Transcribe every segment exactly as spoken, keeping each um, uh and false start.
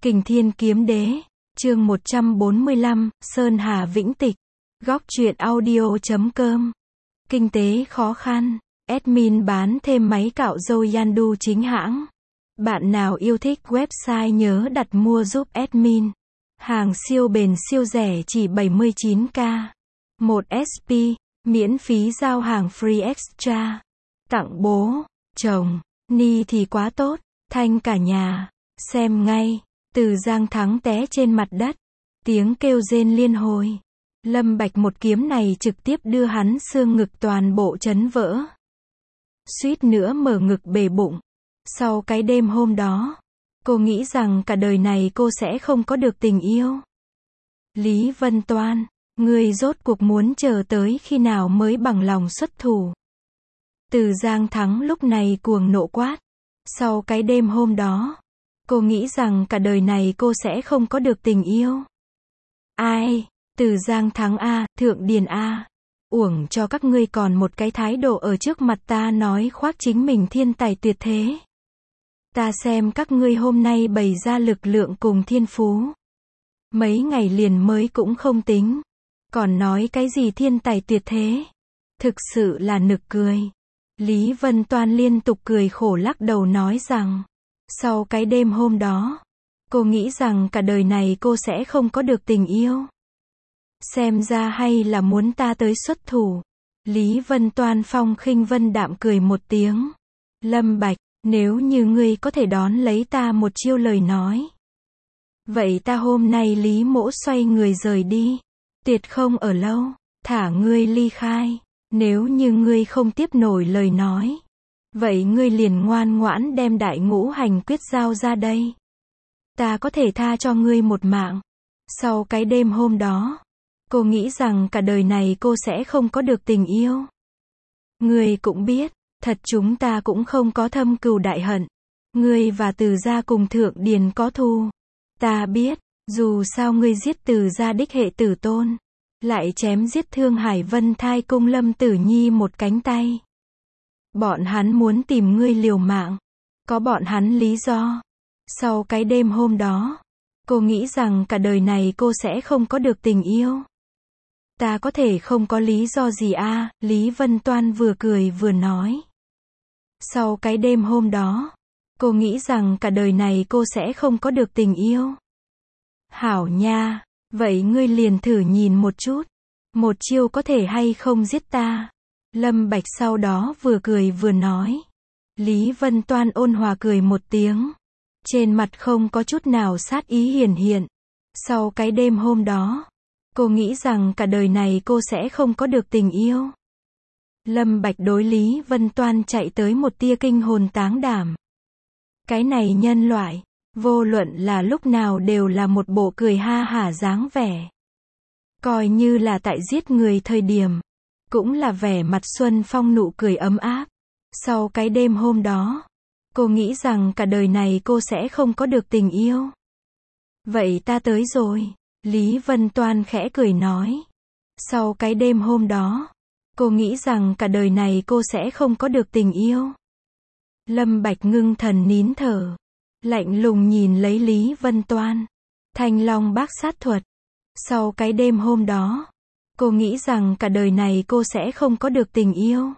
Kình Thiên Kiếm Đế, chương một trăm bốn mươi lăm, Sơn Hà Vĩnh Tịch, góc truyện audio chấm com. Kinh tế khó khăn, admin bán thêm máy cạo râu Yandu chính hãng. Bạn nào yêu thích website nhớ đặt mua giúp admin. Hàng siêu bền siêu rẻ chỉ bảy mươi chín k. một ét pê, miễn phí giao hàng free extra. Tặng bố, chồng, ni thì quá tốt, thanh cả nhà. Xem ngay. Từ Giang Thắng té trên mặt đất. Tiếng kêu rên liên hồi. Lâm Bạch một kiếm này trực tiếp đưa hắn xương ngực toàn bộ chấn vỡ. Suýt nữa mở ngực bể bụng. Sau cái đêm hôm đó, cô nghĩ rằng cả đời này cô sẽ không có được tình yêu. Lý Vân Toan, ngươi rốt cuộc muốn chờ tới khi nào mới bằng lòng xuất thủ. Từ Giang Thắng lúc này cuồng nộ quát. Sau cái đêm hôm đó, cô nghĩ rằng cả đời này cô sẽ không có được tình yêu. Ai? Từ Giang Thắng A, Thượng Điền A. Uổng cho các ngươi còn một cái thái độ ở trước mặt ta nói khoác chính mình thiên tài tuyệt thế. Ta xem các ngươi hôm nay bày ra lực lượng cùng thiên phú. Mấy ngày liền mới cũng không tính. Còn nói cái gì thiên tài tuyệt thế? Thực sự là nực cười. Lý Vân Toan liên tục cười khổ lắc đầu nói rằng, sau cái đêm hôm đó, cô nghĩ rằng cả đời này cô sẽ không có được tình yêu. Xem ra hay là muốn ta tới xuất thủ. Lý Vân Toan phong khinh vân đạm cười một tiếng. Lâm Bạch, nếu như ngươi có thể đón lấy ta một chiêu lời nói. Vậy ta hôm nay Lý Mỗ xoay người rời đi. Tuyệt không ở lâu, thả ngươi ly khai. Nếu như ngươi không tiếp nổi lời nói. Vậy ngươi liền ngoan ngoãn đem đại ngũ hành quyết giao ra đây. Ta có thể tha cho ngươi một mạng. Sau cái đêm hôm đó, cô nghĩ rằng cả đời này cô sẽ không có được tình yêu. Ngươi cũng biết, thật chúng ta cũng không có thâm cừu đại hận. Ngươi và Từ gia cùng Thượng Điền có thù. Ta biết, dù sao ngươi giết Từ gia đích hệ tử tôn, lại chém giết Thương Hải Vân Thai cung Lâm Tử Nhi một cánh tay. Bọn hắn muốn tìm ngươi liều mạng. Có bọn hắn lý do. Sau cái đêm hôm đó, cô nghĩ rằng cả đời này cô sẽ không có được tình yêu. Ta có thể không có lý do gì a? À, Lý Vân Toan vừa cười vừa nói. Sau cái đêm hôm đó, cô nghĩ rằng cả đời này cô sẽ không có được tình yêu. Hảo nha, vậy ngươi liền thử nhìn một chút. Một chiêu có thể hay không giết ta. Lâm Bạch sau đó vừa cười vừa nói. Lý Vân Toan ôn hòa cười một tiếng. Trên mặt không có chút nào sát ý hiển hiện. Sau cái đêm hôm đó, cô nghĩ rằng cả đời này cô sẽ không có được tình yêu. Lâm Bạch đối Lý Vân Toan chạy tới một tia kinh hồn táng đảm. Cái này nhân loại, vô luận là lúc nào đều là một bộ cười ha hả dáng vẻ. Coi như là tại giết người thời điểm, cũng là vẻ mặt xuân phong nụ cười ấm áp. Sau cái đêm hôm đó, cô nghĩ rằng cả đời này cô sẽ không có được tình yêu. Vậy ta tới rồi. Lý Vân Toan khẽ cười nói. Sau cái đêm hôm đó, cô nghĩ rằng cả đời này cô sẽ không có được tình yêu. Lâm Bạch ngưng thần nín thở. Lạnh lùng nhìn lấy Lý Vân Toan. Thanh Long bác sát thuật. Sau cái đêm hôm đó, cô nghĩ rằng cả đời này cô sẽ không có được tình yêu.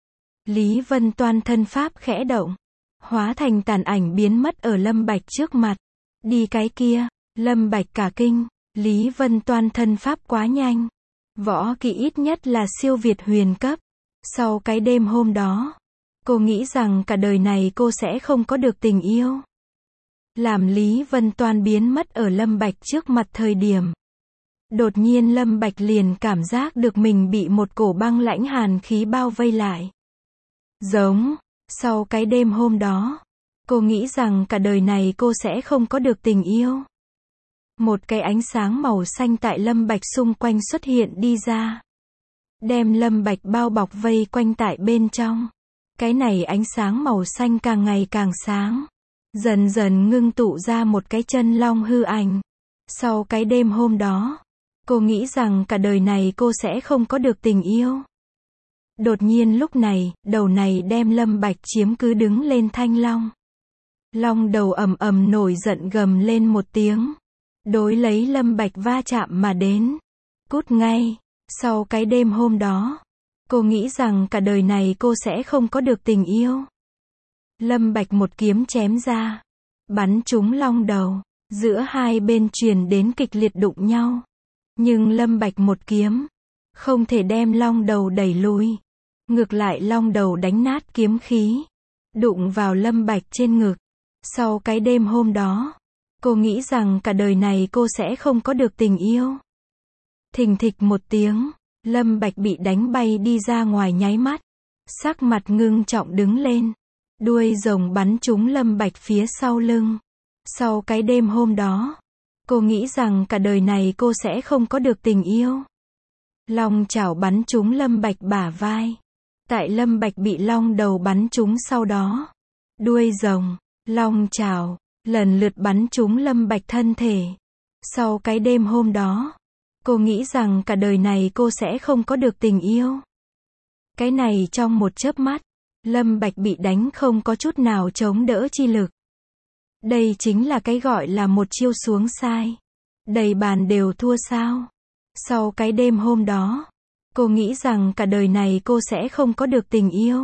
Lý Vân Toan thân pháp khẽ động. Hóa thành tàn ảnh biến mất ở Lâm Bạch trước mặt. Đi cái kia, Lâm Bạch cả kinh. Lý Vân Toan thân pháp quá nhanh. Võ kỹ ít nhất là siêu việt huyền cấp. Sau cái đêm hôm đó, cô nghĩ rằng cả đời này cô sẽ không có được tình yêu. Làm Lý Vân Toan biến mất ở Lâm Bạch trước mặt thời điểm. Đột nhiên Lâm Bạch liền cảm giác được mình bị một cổ băng lãnh hàn khí bao vây lại. Giống, sau cái đêm hôm đó, cô nghĩ rằng cả đời này cô sẽ không có được tình yêu. Một cái ánh sáng màu xanh tại Lâm Bạch xung quanh xuất hiện đi ra. Đem Lâm Bạch bao bọc vây quanh tại bên trong. Cái này ánh sáng màu xanh càng ngày càng sáng. Dần dần ngưng tụ ra một cái chân long hư ảnh. Sau cái đêm hôm đó, cô nghĩ rằng cả đời này cô sẽ không có được tình yêu. Đột nhiên lúc này, đầu này đem Lâm Bạch chiếm cứ đứng lên thanh long. Long đầu ầm ầm nổi giận gầm lên một tiếng. Đối lấy Lâm Bạch va chạm mà đến. Cút ngay. Sau cái đêm hôm đó, cô nghĩ rằng cả đời này cô sẽ không có được tình yêu. Lâm Bạch một kiếm chém ra. Bắn trúng long đầu. Giữa hai bên truyền đến kịch liệt đụng nhau. Nhưng Lâm Bạch một kiếm không thể đem long đầu đẩy lùi. Ngược lại long đầu đánh nát kiếm khí. Đụng vào Lâm Bạch trên ngực. Sau cái đêm hôm đó, cô nghĩ rằng cả đời này cô sẽ không có được tình yêu. Thình thịch một tiếng, Lâm Bạch bị đánh bay đi ra ngoài nháy mắt. Sắc mặt ngưng trọng đứng lên. Đuôi rồng bắn trúng Lâm Bạch phía sau lưng. Sau cái đêm hôm đó, cô nghĩ rằng cả đời này cô sẽ không có được tình yêu. Long chảo bắn trúng Lâm Bạch bả vai. Tại Lâm Bạch bị long đầu bắn trúng sau đó. Đuôi rồng, long chảo, lần lượt bắn trúng Lâm Bạch thân thể. Sau cái đêm hôm đó, cô nghĩ rằng cả đời này cô sẽ không có được tình yêu. Cái này trong một chớp mắt, Lâm Bạch bị đánh không có chút nào chống đỡ chi lực. Đây chính là cái gọi là một chiêu xuống sai. Đầy bàn đều thua sao. Sau cái đêm hôm đó, cô nghĩ rằng cả đời này cô sẽ không có được tình yêu.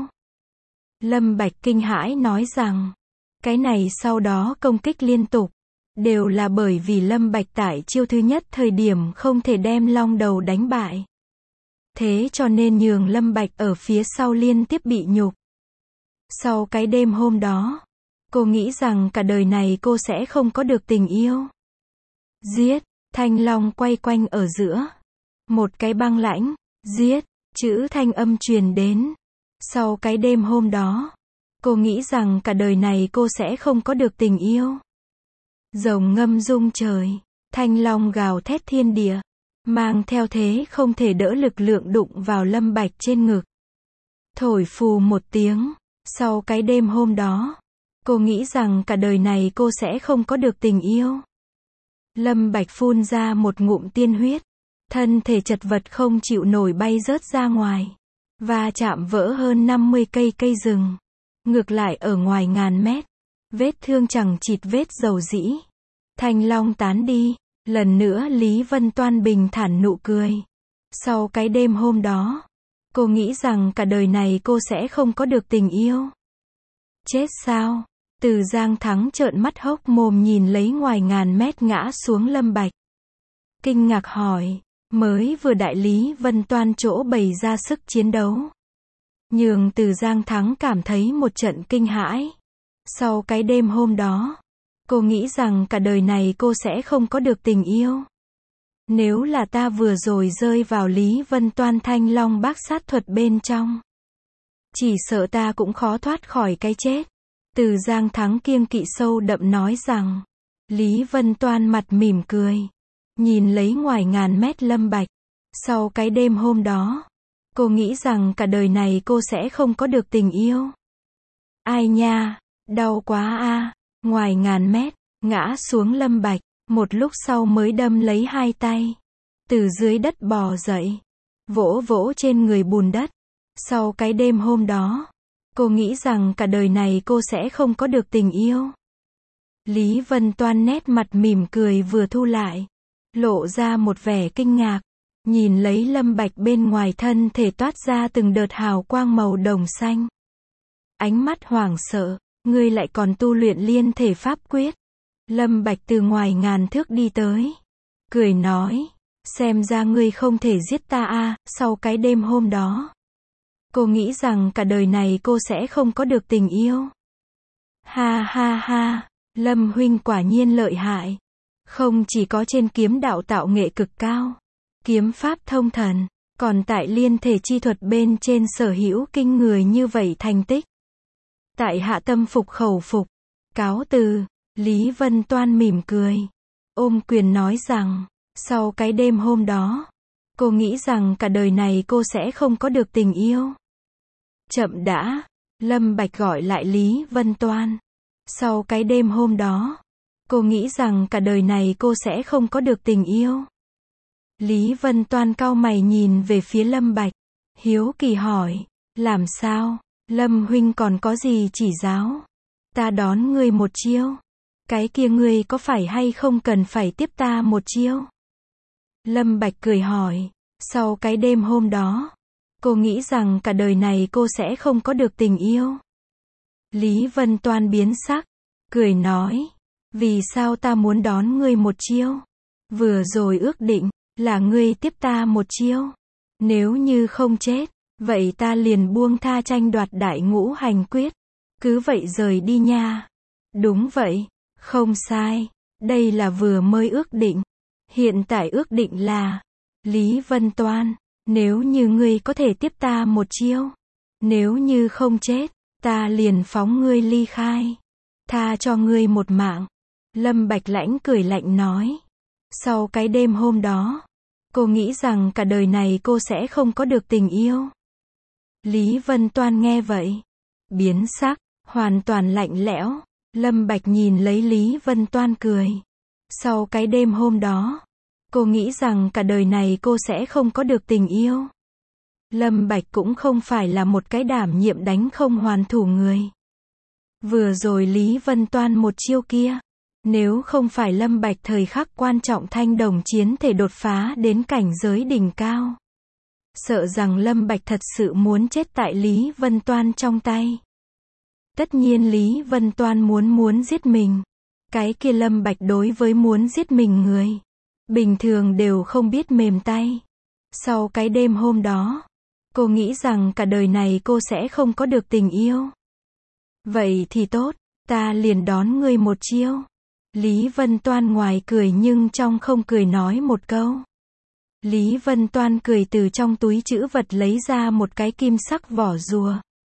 Lâm Bạch kinh hãi nói rằng, cái này sau đó công kích liên tục, đều là bởi vì Lâm Bạch tại chiêu thứ nhất thời điểm không thể đem long đầu đánh bại. Thế cho nên nhường Lâm Bạch ở phía sau liên tiếp bị nhục. Sau cái đêm hôm đó, cô nghĩ rằng cả đời này cô sẽ không có được tình yêu. Giết, thanh long quay quanh ở giữa. Một cái băng lãnh, giết, chữ thanh âm truyền đến. Sau cái đêm hôm đó, cô nghĩ rằng cả đời này cô sẽ không có được tình yêu. Rồng ngâm rung trời, thanh long gào thét thiên địa, mang theo thế không thể đỡ lực lượng đụng vào Lâm Bạch trên ngực. Thổi phù một tiếng, sau cái đêm hôm đó, cô nghĩ rằng cả đời này cô sẽ không có được tình yêu. Lâm Bạch phun ra một ngụm tiên huyết, thân thể chật vật không chịu nổi bay rớt ra ngoài, và chạm vỡ hơn năm mươi cây cây rừng. Ngược lại ở ngoài ngàn mét, vết thương chẳng chịt vết dầu dĩ. Thanh long tán đi, lần nữa Lý Vân Toan bình thản nụ cười. Sau cái đêm hôm đó, cô nghĩ rằng cả đời này cô sẽ không có được tình yêu. Chết sao? Từ Giang Thắng trợn mắt hốc mồm nhìn lấy ngoài ngàn mét ngã xuống Lâm Bạch. Kinh ngạc hỏi, mới vừa đại Lý Vân Toan chỗ bày ra sức chiến đấu. Nhường Từ Giang Thắng cảm thấy một trận kinh hãi. Sau cái đêm hôm đó, cô nghĩ rằng cả đời này cô sẽ không có được tình yêu. Nếu là ta vừa rồi rơi vào Lý Vân Toan thanh long bác sát thuật bên trong, chỉ sợ ta cũng khó thoát khỏi cái chết. Từ Giang Thắng kiêng kỵ sâu đậm nói rằng, Lý Vân Toan mặt mỉm cười, nhìn lấy ngoài ngàn mét Lâm Bạch. Sau cái đêm hôm đó, cô nghĩ rằng cả đời này cô sẽ không có được tình yêu. Ai nha, đau quá a. Ngoài ngàn mét, ngã xuống Lâm Bạch, một lúc sau mới đâm lấy hai tay. Từ dưới đất bò dậy, vỗ vỗ trên người bùn đất. Sau cái đêm hôm đó, cô nghĩ rằng cả đời này cô sẽ không có được tình yêu. Lý Vân Toan nét mặt mỉm cười vừa thu lại, lộ ra một vẻ kinh ngạc, nhìn lấy Lâm Bạch bên ngoài thân thể toát ra từng đợt hào quang màu đồng xanh. Ánh mắt hoảng sợ, ngươi lại còn tu luyện liên thể pháp quyết. Lâm Bạch từ ngoài ngàn thước đi tới, cười nói, xem ra ngươi không thể giết ta a. Sau cái đêm hôm đó, cô nghĩ rằng cả đời này cô sẽ không có được tình yêu. Ha ha ha, Lâm huynh quả nhiên lợi hại. Không chỉ có trên kiếm đạo tạo nghệ cực cao, kiếm pháp thông thần, còn tại liên thể chi thuật bên trên sở hữu kinh người như vậy thành tích. Tại hạ tâm phục khẩu phục, cáo từ. Lý Vân Toan mỉm cười, ôm quyền nói rằng, sau cái đêm hôm đó, cô nghĩ rằng cả đời này cô sẽ không có được tình yêu. Chậm đã, Lâm Bạch gọi lại Lý Vân Toan. Sau cái đêm hôm đó, cô nghĩ rằng cả đời này cô sẽ không có được tình yêu. Lý Vân Toan cau mày nhìn về phía Lâm Bạch, hiếu kỳ hỏi, làm sao, Lâm huynh còn có gì chỉ giáo? ta đón ngươi một chiêu. Cái kia ngươi có phải hay không cần phải tiếp ta một chiêu? Lâm Bạch cười hỏi. Sau cái đêm hôm đó, cô nghĩ rằng cả đời này cô sẽ không có được tình yêu. Lý Vân Toan biến sắc, cười nói. Vì sao ta muốn đón ngươi một chiêu? Vừa rồi ước định, là ngươi tiếp ta một chiêu. Nếu như không chết, vậy ta liền buông tha tranh đoạt đại ngũ hành quyết. Cứ vậy rời đi nha. Đúng vậy, không sai. Đây là vừa mới ước định. Hiện tại ước định là, Lý Vân Toan, nếu như ngươi có thể tiếp ta một chiêu. Nếu như không chết, ta liền phóng ngươi ly khai. Tha cho ngươi một mạng. Lâm Bạch Lãnh cười lạnh nói. Sau cái đêm hôm đó, cô nghĩ rằng cả đời này cô sẽ không có được tình yêu. Lý Vân Toan nghe vậy, biến sắc, hoàn toàn lạnh lẽo. Lâm Bạch nhìn lấy Lý Vân Toan cười. Sau cái đêm hôm đó, cô nghĩ rằng cả đời này cô sẽ không có được tình yêu. Lâm Bạch cũng không phải là một cái đảm nhiệm đánh không hoàn thủ người. Vừa rồi Lý Vân Toan một chiêu kia, nếu không phải Lâm Bạch thời khắc quan trọng thanh đồng chiến thể đột phá đến cảnh giới đỉnh cao, sợ rằng Lâm Bạch thật sự muốn chết tại Lý Vân Toan trong tay. Tất nhiên Lý Vân Toan muốn muốn giết mình. Cái kia Lâm Bạch đối với muốn giết mình người, bình thường đều không biết mềm tay. Sau cái đêm hôm đó, cô nghĩ rằng cả đời này cô sẽ không có được tình yêu. Vậy thì tốt, ta liền đón ngươi một chiêu. Lý Vân Toan ngoài cười nhưng trong không cười nói một câu. Lý Vân Toan cười từ trong túi trữ vật lấy ra một cái kim sắc vỏ rùa.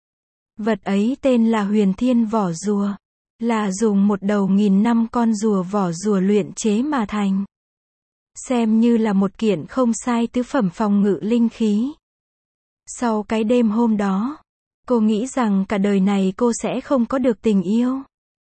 Vật ấy tên là Huyền Thiên vỏ rùa, là dùng một đầu nghìn năm con rùa vỏ rùa luyện chế mà thành. Xem như là một kiện không sai tứ phẩm phòng ngự linh khí. Sau cái đêm hôm đó, cô nghĩ rằng cả đời này cô sẽ không có được tình yêu.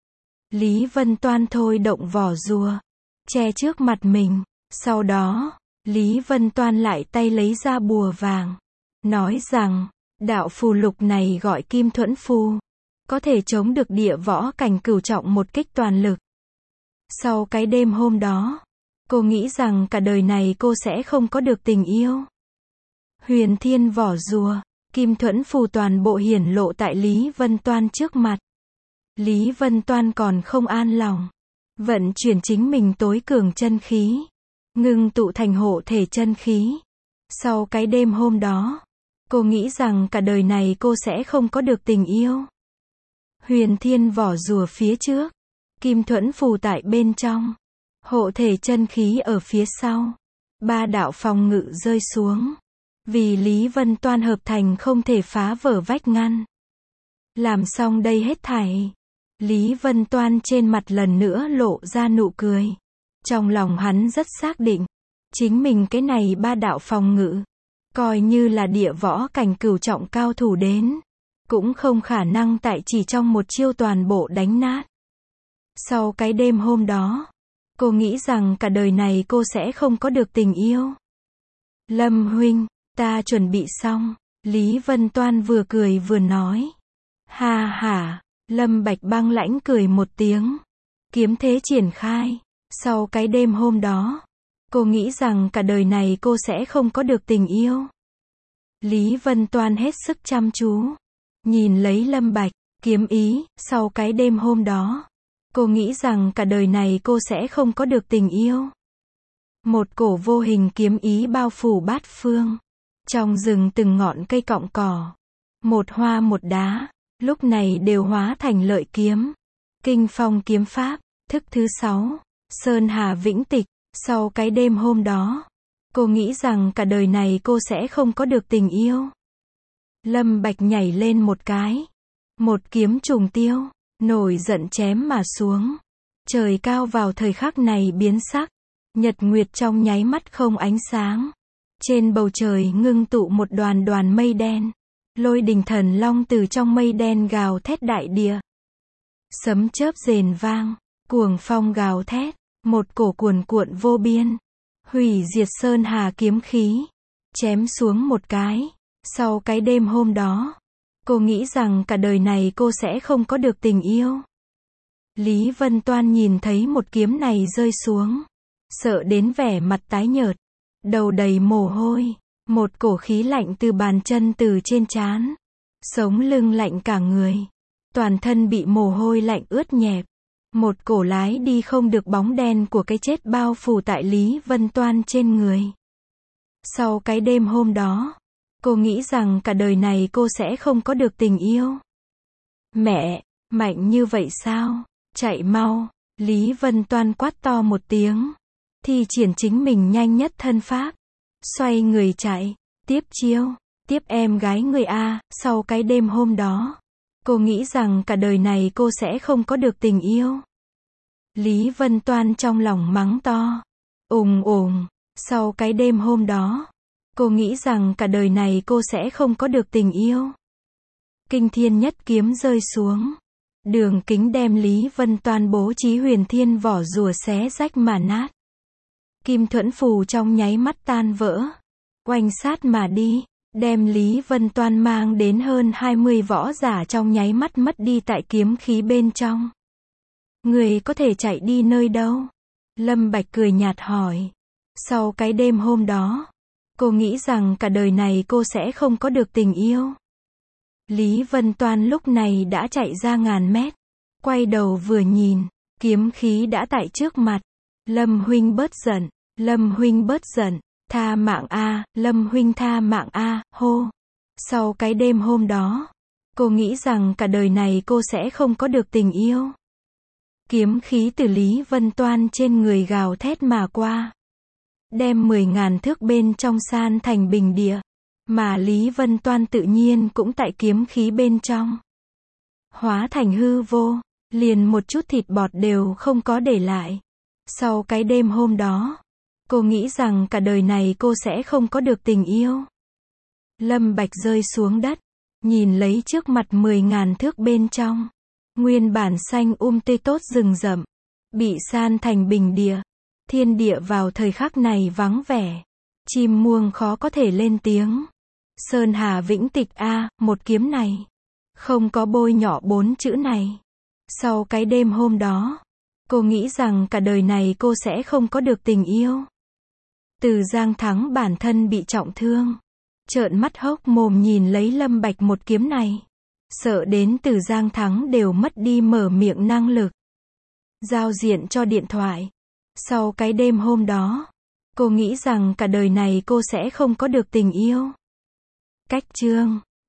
Lý Vân Toan thôi động vỏ rùa, che trước mặt mình. Sau đó, Lý Vân Toan lại tay lấy ra bùa vàng, nói rằng, đạo phù lục này gọi Kim Thuẫn Phù, có thể chống được địa võ cảnh cửu trọng một kích toàn lực. Sau cái đêm hôm đó, cô nghĩ rằng cả đời này cô sẽ không có được tình yêu. Huyền Thiên vỏ rùa, Kim Thuẫn Phù toàn bộ hiển lộ tại Lý Vân Toan trước mặt. Lý Vân Toan còn không an lòng, vận chuyển chính mình tối cường chân khí, ngưng tụ thành hộ thể chân khí. Sau cái đêm hôm đó, cô nghĩ rằng cả đời này cô sẽ không có được tình yêu. Huyền Thiên vỏ rùa phía trước, Kim Thuẫn Phù tại bên trong, hộ thể chân khí ở phía sau. Ba đạo phòng ngự rơi xuống, vì Lý Vân Toan hợp thành không thể phá vỡ vách ngăn. Làm xong đây hết thảy, Lý Vân Toan trên mặt lần nữa lộ ra nụ cười. Trong lòng hắn rất xác định, chính mình cái này ba đạo phòng ngự, coi như là địa võ cảnh cửu trọng cao thủ đến, cũng không khả năng tại chỉ trong một chiêu toàn bộ đánh nát. Sau cái đêm hôm đó, cô nghĩ rằng cả đời này cô sẽ không có được tình yêu. Lâm huynh, ta chuẩn bị xong. Lý Vân Toan vừa cười vừa nói. Ha ha, Lâm Bạch băng lãnh cười một tiếng. Kiếm thế triển khai. Sau cái đêm hôm đó, cô nghĩ rằng cả đời này cô sẽ không có được tình yêu. Lý Vân Toan hết sức chăm chú, nhìn lấy Lâm Bạch, kiếm ý. Sau cái đêm hôm đó, cô nghĩ rằng cả đời này cô sẽ không có được tình yêu. Một cổ vô hình kiếm ý bao phủ bát phương. Trong rừng từng ngọn cây cọng cỏ, một hoa một đá, lúc này đều hóa thành lợi kiếm. Kinh phong kiếm pháp, thức thứ sáu, Sơn Hà Vĩnh Tịch. Sau cái đêm hôm đó, cô nghĩ rằng cả đời này cô sẽ không có được tình yêu. Lâm Bạch nhảy lên một cái, một kiếm trùng tiêu, nổi giận chém mà xuống. Trời cao vào thời khắc này biến sắc, nhật nguyệt trong nháy mắt không ánh sáng. Trên bầu trời ngưng tụ một đoàn đoàn mây đen. Lôi đình thần long từ trong mây đen gào thét đại địa. Sấm chớp rền vang, cuồng phong gào thét, một cổ cuồn cuộn vô biên, hủy diệt sơn hà kiếm khí, chém xuống một cái. Sau cái đêm hôm đó, cô nghĩ rằng cả đời này cô sẽ không có được tình yêu. Lý Vân Toan nhìn thấy một kiếm này rơi xuống, sợ đến vẻ mặt tái nhợt, đầu đầy mồ hôi, một cổ khí lạnh từ bàn chân từ trên trán, sống lưng lạnh cả người, toàn thân bị mồ hôi lạnh ướt nhẹp, một cổ lái đi không được bóng đen của cái chết bao phủ tại Lý Vân Toan trên người. Sau cái đêm hôm đó, cô nghĩ rằng cả đời này cô sẽ không có được tình yêu. Mẹ, mạnh như vậy sao? Chạy mau, Lý Vân Toan quát to một tiếng, thi triển chính mình nhanh nhất thân pháp, xoay người chạy, tiếp chiêu, tiếp em gái người A. Sau cái đêm hôm đó, cô nghĩ rằng cả đời này cô sẽ không có được tình yêu. Lý Vân Toan trong lòng mắng to, ùng ùng, sau cái đêm hôm đó, cô nghĩ rằng cả đời này cô sẽ không có được tình yêu. Kinh thiên nhất kiếm rơi xuống, đường kính đem Lý Vân Toan bố trí huyền thiên vỏ rùa xé rách mà nát. Kim thuẫn phù trong nháy mắt tan vỡ, oanh sát mà đi, đem Lý Vân Toan mang đến hơn hai mươi võ giả trong nháy mắt mất đi tại kiếm khí bên trong. Người có thể chạy đi nơi đâu? Lâm Bạch cười nhạt hỏi. Sau cái đêm hôm đó, cô nghĩ rằng cả đời này cô sẽ không có được tình yêu. Lý Vân Toan lúc này đã chạy ra ngàn mét, quay đầu vừa nhìn, kiếm khí đã tại trước mặt. Lâm huynh bớt giận, Lâm huynh bớt giận, tha mạng a, Lâm huynh tha mạng a, hô. Sau cái đêm hôm đó, cô nghĩ rằng cả đời này cô sẽ không có được tình yêu. Kiếm khí từ Lý Vân Toan trên người gào thét mà qua, đem mười ngàn thước bên trong san thành bình địa, mà Lý Vân Toan tự nhiên cũng tại kiếm khí bên trong, hóa thành hư vô, liền một chút thịt bọt đều không có để lại. Sau cái đêm hôm đó, cô nghĩ rằng cả đời này cô sẽ không có được tình yêu. Lâm Bạch rơi xuống đất, nhìn lấy trước mặt mười ngàn thước bên trong, nguyên bản xanh um tươi tốt rừng rậm, bị san thành bình địa. Thiên địa vào thời khắc này vắng vẻ, chim muông khó có thể lên tiếng. Sơn Hà Vĩnh Tịch a, một kiếm này, không có bôi nhọ bốn chữ này. Sau cái đêm hôm đó, cô nghĩ rằng cả đời này cô sẽ không có được tình yêu. Từ Giang Thắng bản thân bị trọng thương, trợn mắt hốc mồm nhìn lấy Lâm Bạch một kiếm này, sợ đến Từ Giang Thắng đều mất đi mở miệng năng lực, giao diện cho điện thoại. Sau cái đêm hôm đó, cô nghĩ rằng cả đời này cô sẽ không có được tình yêu. Cách chương